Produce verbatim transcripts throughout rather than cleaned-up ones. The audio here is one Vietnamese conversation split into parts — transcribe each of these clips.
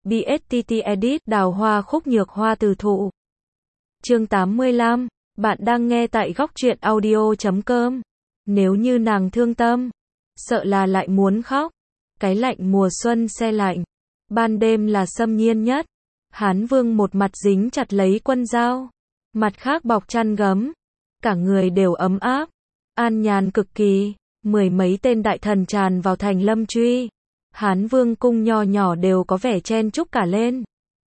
bê ét tê tê Edit, Đào Hoa Khúc Nhược Hoa Từ Thụ. Chương tám mươi lăm, bạn đang nghe tại góc truyện audio chấm com. Nếu như nàng thương tâm, sợ là lại muốn khóc. Cái lạnh mùa xuân se lạnh, ban đêm là xâm nhiên nhất. Hán Vương một mặt dính chặt lấy Quân Dao, mặt khác bọc chăn gấm, cả người đều ấm áp, an nhàn cực kỳ. Mười mấy tên đại thần tràn vào thành Lâm Truy, Hán Vương cung nho nhỏ đều có vẻ chen chúc cả lên.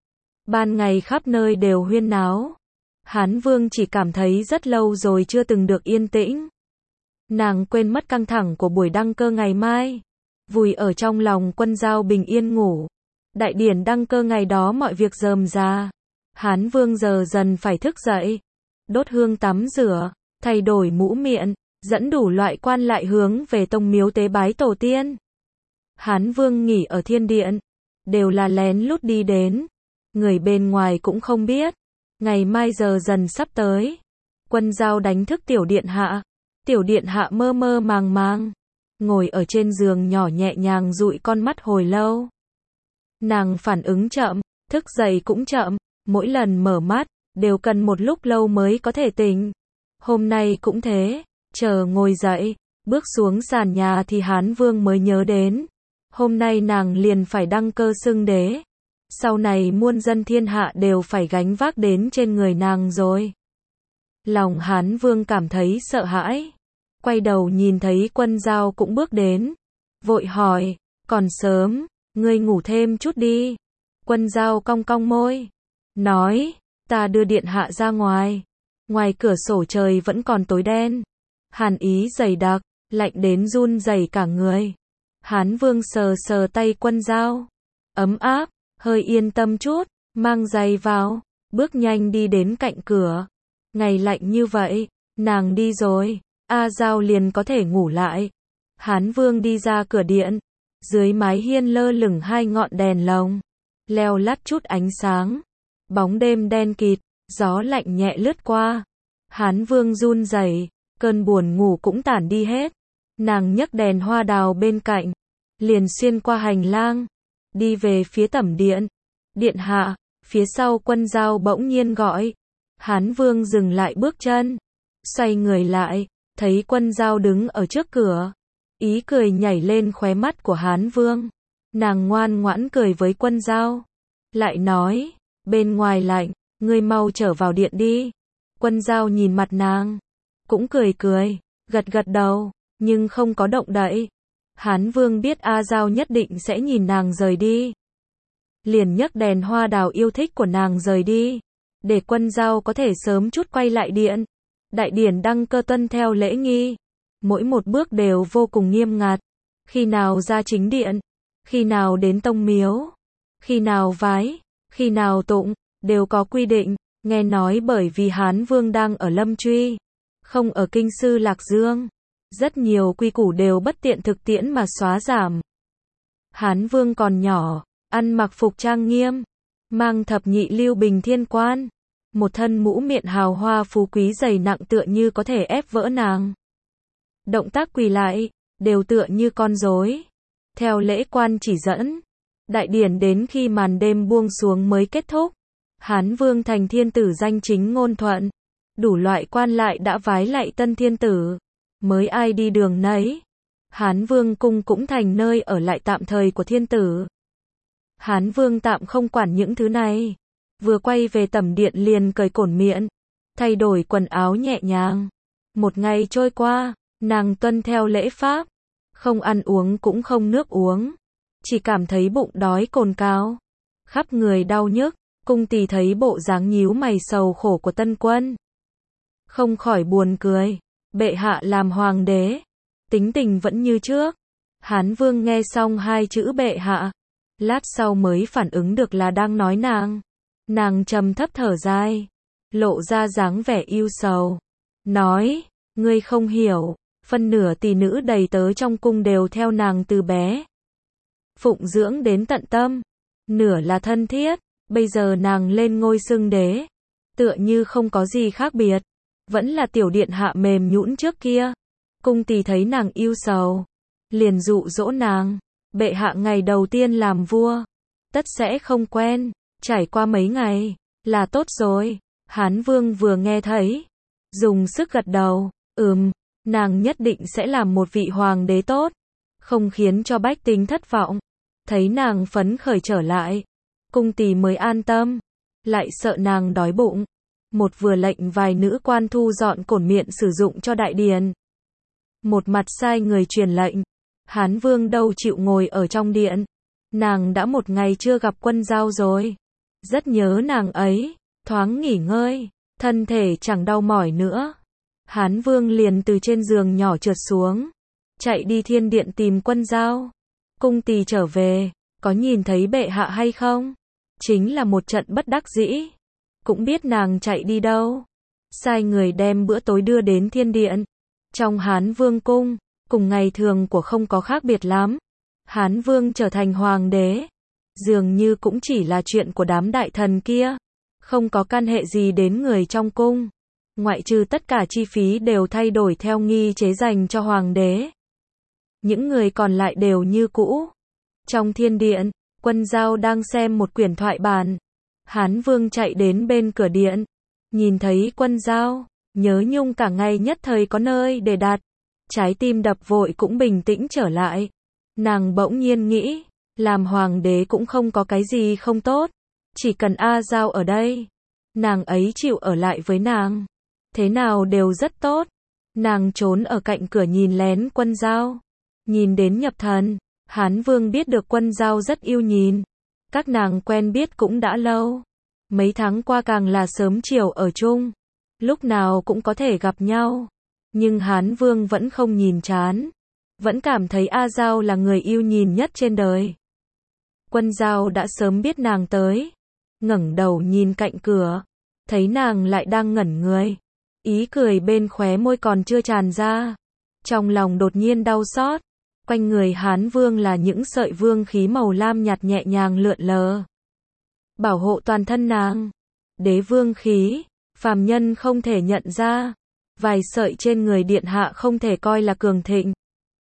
Ban ngày khắp nơi đều huyên náo. Hán Vương chỉ cảm thấy rất lâu rồi chưa từng được yên tĩnh. Nàng quên mất căng thẳng của buổi đăng cơ ngày mai, vùi ở trong lòng Quân Dao bình yên ngủ. Đại điển đăng cơ ngày đó mọi việc rườm rà. Hán Vương giờ dần phải thức dậy, đốt hương tắm rửa, thay đổi mũ miện, dẫn đủ loại quan lại hướng về tông miếu tế bái tổ tiên. Hán Vương nghỉ ở thiên điện, đều là lén lút đi đến, người bên ngoài cũng không biết. Ngày mai giờ dần sắp tới, Quân Dao đánh thức tiểu điện hạ. Tiểu điện hạ mơ mơ màng màng, ngồi ở trên giường nhỏ nhẹ nhàng dụi con mắt hồi lâu. Nàng phản ứng chậm, thức dậy cũng chậm, mỗi lần mở mắt, đều cần một lúc lâu mới có thể tỉnh. Hôm nay cũng thế, chờ ngồi dậy, bước xuống sàn nhà thì Hán Vương mới nhớ đến. Hôm nay nàng liền phải đăng cơ xưng đế. Sau này muôn dân thiên hạ đều phải gánh vác đến trên người nàng rồi. Lòng Hán Vương cảm thấy sợ hãi. Quay đầu nhìn thấy Quân Dao cũng bước đến. Vội hỏi, còn sớm, ngươi ngủ thêm chút đi. Quân Dao cong cong môi, nói, ta đưa điện hạ ra ngoài. Ngoài cửa sổ trời vẫn còn tối đen. Hàn ý dày đặc, lạnh đến run rẩy cả người. Hán Vương sờ sờ tay Quân Dao, ấm áp, hơi yên tâm chút, mang giày vào, bước nhanh đi đến cạnh cửa. Ngày lạnh như vậy, nàng đi rồi, A Dao liền có thể ngủ lại. Hán Vương đi ra cửa điện, dưới mái hiên lơ lửng hai ngọn đèn lồng, leo lắt chút ánh sáng. Bóng đêm đen kịt, gió lạnh nhẹ lướt qua. Hán Vương run rẩy, cơn buồn ngủ cũng tản đi hết. Nàng nhấc đèn hoa đào bên cạnh, liền xuyên qua hành lang, đi về phía tẩm điện. Điện hạ, phía sau Quân Dao bỗng nhiên gọi. Hán Vương dừng lại bước chân, xoay người lại, thấy Quân Dao đứng ở trước cửa. Ý cười nhảy lên khóe mắt của Hán Vương. Nàng ngoan ngoãn cười với Quân Dao, lại nói, bên ngoài lạnh, ngươi mau trở vào điện đi. Quân Dao nhìn mặt nàng, cũng cười cười, gật gật đầu, nhưng không có động đậy. Hán Vương biết A Dao nhất định sẽ nhìn nàng rời đi, liền nhấc đèn hoa đào yêu thích của nàng rời đi, để Quân Dao có thể sớm chút quay lại điện. Đại điển đăng cơ tuân theo lễ nghi, mỗi một bước đều vô cùng nghiêm ngặt. Khi nào ra chính điện, khi nào đến tông miếu, khi nào vái, khi nào tụng, đều có quy định. Nghe nói bởi vì Hán Vương đang ở Lâm Truy, không ở kinh sư Lạc Dương, rất nhiều quy củ đều bất tiện thực tiễn mà xóa giảm. Hán Vương còn nhỏ, ăn mặc phục trang nghiêm, mang thập nhị lưu bình thiên quan, một thân mũ miện hào hoa phú quý dày nặng tựa như có thể ép vỡ nàng. Động tác quỳ lại, đều tựa như con rối. Theo lễ quan chỉ dẫn, đại điển đến khi màn đêm buông xuống mới kết thúc. Hán Vương thành thiên tử danh chính ngôn thuận, đủ loại quan lại đã vái lạy tân thiên tử, mới ai đi đường nấy. Hán Vương cung cũng thành nơi ở lại tạm thời của thiên tử. Hán Vương tạm không quản những thứ này, vừa quay về tẩm điện liền cởi cổn miện, thay đổi quần áo nhẹ nhàng. Một ngày trôi qua, nàng tuân theo lễ pháp, không ăn uống cũng không nước uống, chỉ cảm thấy bụng đói cồn cào, khắp người đau nhức. Cung tỳ thấy bộ dáng nhíu mày sầu khổ của tân quân, không khỏi buồn cười. Bệ hạ làm hoàng đế, tính tình vẫn như trước. Hán Vương nghe xong hai chữ bệ hạ, lát sau mới phản ứng được là đang nói nàng. Nàng trầm thấp thở dài, lộ ra dáng vẻ ưu sầu, nói, ngươi không hiểu, phân nửa tỷ nữ đầy tớ trong cung đều theo nàng từ bé, phụng dưỡng đến tận tâm, nửa là thân thiết. Bây giờ nàng lên ngôi xưng đế, tựa như không có gì khác biệt, vẫn là tiểu điện hạ mềm nhũn trước kia. Cung tỳ thấy nàng ưu sầu, liền dụ dỗ nàng, bệ hạ ngày đầu tiên làm vua, tất sẽ không quen, trải qua mấy ngày, là tốt rồi. Hán Vương vừa nghe thấy, dùng sức gật đầu, ừm, nàng nhất định sẽ làm một vị hoàng đế tốt, không khiến cho bách tính thất vọng. Thấy nàng phấn khởi trở lại, cung tỳ mới an tâm, lại sợ nàng đói bụng. Một vừa lệnh vài nữ quan thu dọn cổn miệng sử dụng cho đại điền. Một mặt sai người truyền lệnh, Hán Vương đâu chịu ngồi ở trong điện. Nàng đã một ngày chưa gặp Quân Dao rồi. Rất nhớ nàng ấy, thoáng nghỉ ngơi, thân thể chẳng đau mỏi nữa. Hán Vương liền từ trên giường nhỏ trượt xuống, chạy đi thiên điện tìm Quân Dao. Cung tỳ trở về, có nhìn thấy bệ hạ hay không? Chính là một trận bất đắc dĩ. Cũng biết nàng chạy đi đâu. Sai người đem bữa tối đưa đến thiên điện. Trong Hán Vương cung, cùng ngày thường của không có khác biệt lắm. Hán Vương trở thành hoàng đế, dường như cũng chỉ là chuyện của đám đại thần kia, không có can hệ gì đến người trong cung. Ngoại trừ tất cả chi phí đều thay đổi theo nghi chế dành cho hoàng đế. Những người còn lại đều như cũ. Trong thiên điện, Quân Dao đang xem một quyển thoại bản. Hán Vương chạy đến bên cửa điện, nhìn thấy Quân Dao, nhớ nhung cả ngày nhất thời có nơi để đặt. Trái tim đập vội cũng bình tĩnh trở lại. Nàng bỗng nhiên nghĩ, làm hoàng đế cũng không có cái gì không tốt, chỉ cần A Dao ở đây, nàng ấy chịu ở lại với nàng, thế nào đều rất tốt. Nàng trốn ở cạnh cửa nhìn lén Quân Dao, nhìn đến nhập thần. Hán Vương biết được Quân Dao rất yêu nhìn, các nàng quen biết cũng đã lâu, mấy tháng qua càng là sớm chiều ở chung, lúc nào cũng có thể gặp nhau. Nhưng Hán Vương vẫn không nhìn chán, vẫn cảm thấy A Dao là người yêu nhìn nhất trên đời. Quân Dao đã sớm biết nàng tới, ngẩng đầu nhìn cạnh cửa, thấy nàng lại đang ngẩn người, ý cười bên khóe môi còn chưa tràn ra, trong lòng đột nhiên đau xót. Quanh người Hán Vương là những sợi vương khí màu lam nhạt nhẹ nhàng lượn lờ, bảo hộ toàn thân nàng. Đế vương khí, phàm nhân không thể nhận ra, vài sợi trên người điện hạ không thể coi là cường thịnh.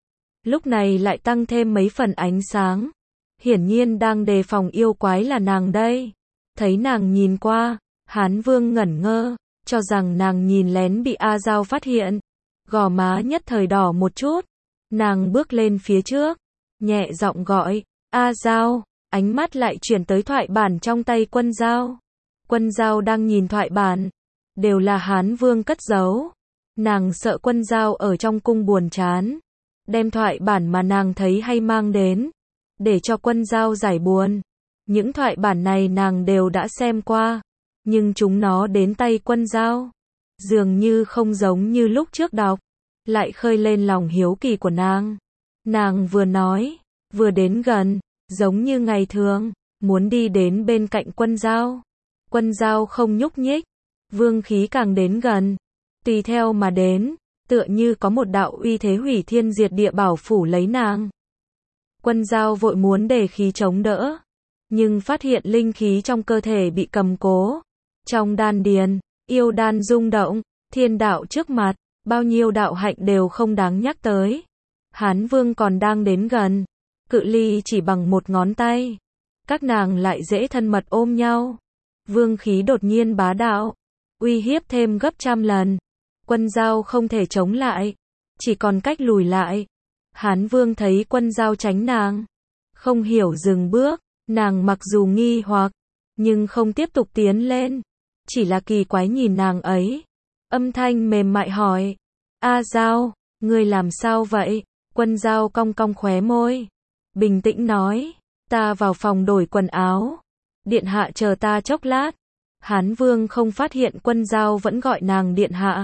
Lúc này lại tăng thêm mấy phần ánh sáng, hiển nhiên đang đề phòng yêu quái là nàng đây. Thấy nàng nhìn qua, Hán Vương ngẩn ngơ, cho rằng nàng nhìn lén bị A Dao phát hiện, gò má nhất thời đỏ một chút. Nàng bước lên phía trước, nhẹ giọng gọi, A Dao, ánh mắt lại chuyển tới thoại bản trong tay Quân Dao. Quân Dao đang nhìn thoại bản, đều là Hán Vương cất giấu. Nàng sợ Quân Dao ở trong cung buồn chán, đem thoại bản mà nàng thấy hay mang đến, để cho Quân Dao giải buồn. Những thoại bản này nàng đều đã xem qua, nhưng chúng nó đến tay Quân Dao, dường như không giống như lúc trước đọc, lại khơi lên lòng hiếu kỳ của nàng. Nàng vừa nói, vừa đến gần, giống như ngày thường, muốn đi đến bên cạnh Quân Dao. Quân Dao không nhúc nhích, vương khí càng đến gần, tùy theo mà đến, tựa như có một đạo uy thế hủy thiên diệt địa bảo phủ lấy nàng. Quân Dao vội muốn để khí chống đỡ, nhưng phát hiện linh khí trong cơ thể bị cầm cố. Trong đan điền, yêu đan rung động, thiên đạo trước mặt, bao nhiêu đạo hạnh đều không đáng nhắc tới. Hán Vương còn đang đến gần, cự ly chỉ bằng một ngón tay. Các nàng lại dễ thân mật ôm nhau. Vương khí đột nhiên bá đạo, uy hiếp thêm gấp trăm lần. Quân Dao không thể chống lại, chỉ còn cách lùi lại. Hán Vương thấy Quân Dao tránh nàng, không hiểu dừng bước. Nàng mặc dù nghi hoặc, nhưng không tiếp tục tiến lên, chỉ là kỳ quái nhìn nàng ấy. Âm thanh mềm mại hỏi, A Dao, ngươi làm sao vậy? Quân Dao cong cong khóe môi, bình tĩnh nói, ta vào phòng đổi quần áo, điện hạ chờ ta chốc lát. Hán Vương không phát hiện Quân Dao vẫn gọi nàng điện hạ.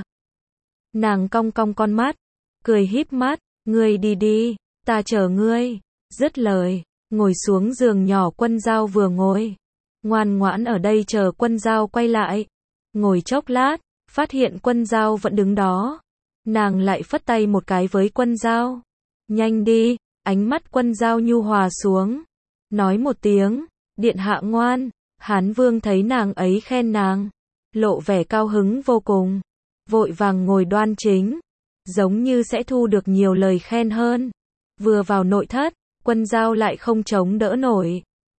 Nàng cong cong con mắt, cười híp mắt, ngươi đi đi, ta chờ ngươi. Dứt lời, ngồi xuống giường nhỏ Quân Dao vừa ngồi, ngoan ngoãn ở đây chờ Quân Dao quay lại. Ngồi chốc lát, phát hiện Quân Dao vẫn đứng đó, nàng lại phất tay một cái với Quân Dao, nhanh đi. Ánh mắt Quân Dao nhu hòa xuống, nói một tiếng, điện hạ ngoan. Hán Vương thấy nàng ấy khen nàng, lộ vẻ cao hứng vô cùng, vội vàng ngồi đoan chính, giống như sẽ thu được nhiều lời khen hơn. Vừa vào nội thất, Quân Dao lại không chống đỡ nổi,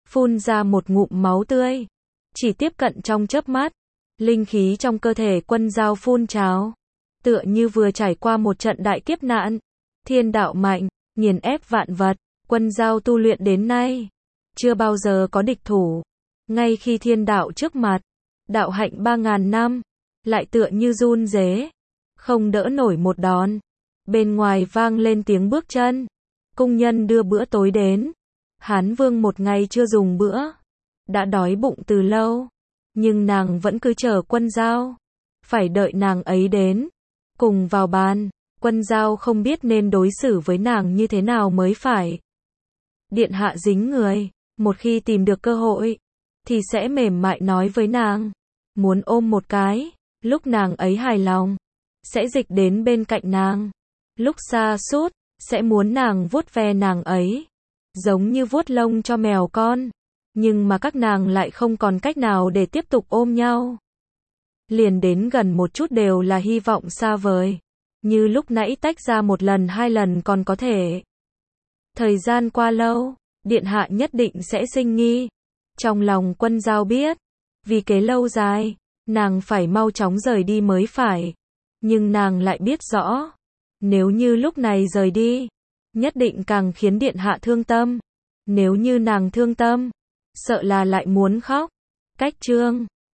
phun ra một ngụm máu tươi. Chỉ tiếp cận trong chớp mắt, linh khí trong cơ thể Quân Dao phun trào, tựa như vừa trải qua một trận đại kiếp nạn. Thiên đạo mạnh, nghiền ép vạn vật, Quân Dao tu luyện đến nay, chưa bao giờ có địch thủ. Ngay khi thiên đạo trước mặt, đạo hạnh ba ngàn năm, lại tựa như run rế, không đỡ nổi một đòn. Bên ngoài vang lên tiếng bước chân, cung nhân đưa bữa tối đến. Hán Vương một ngày chưa dùng bữa, đã đói bụng từ lâu, nhưng nàng vẫn cứ chờ Quân Dao, phải đợi nàng ấy đến, cùng vào bàn. Quân Dao không biết nên đối xử với nàng như thế nào mới phải. Điện hạ dính người, một khi tìm được cơ hội, thì sẽ mềm mại nói với nàng, muốn ôm một cái, lúc nàng ấy hài lòng, sẽ dịch đến bên cạnh nàng, lúc xa sút sẽ muốn nàng vuốt ve nàng ấy, giống như vuốt lông cho mèo con, nhưng mà các nàng lại không còn cách nào để tiếp tục ôm nhau. Liền đến gần một chút đều là hy vọng xa vời, như lúc nãy tách ra một lần hai lần còn có thể. Thời gian qua lâu, điện hạ nhất định sẽ sinh nghi. Trong lòng Quân Dao biết, vì kế lâu dài, nàng phải mau chóng rời đi mới phải. Nhưng nàng lại biết rõ, nếu như lúc này rời đi, nhất định càng khiến điện hạ thương tâm. Nếu như nàng thương tâm, sợ là lại muốn khóc. Cách chương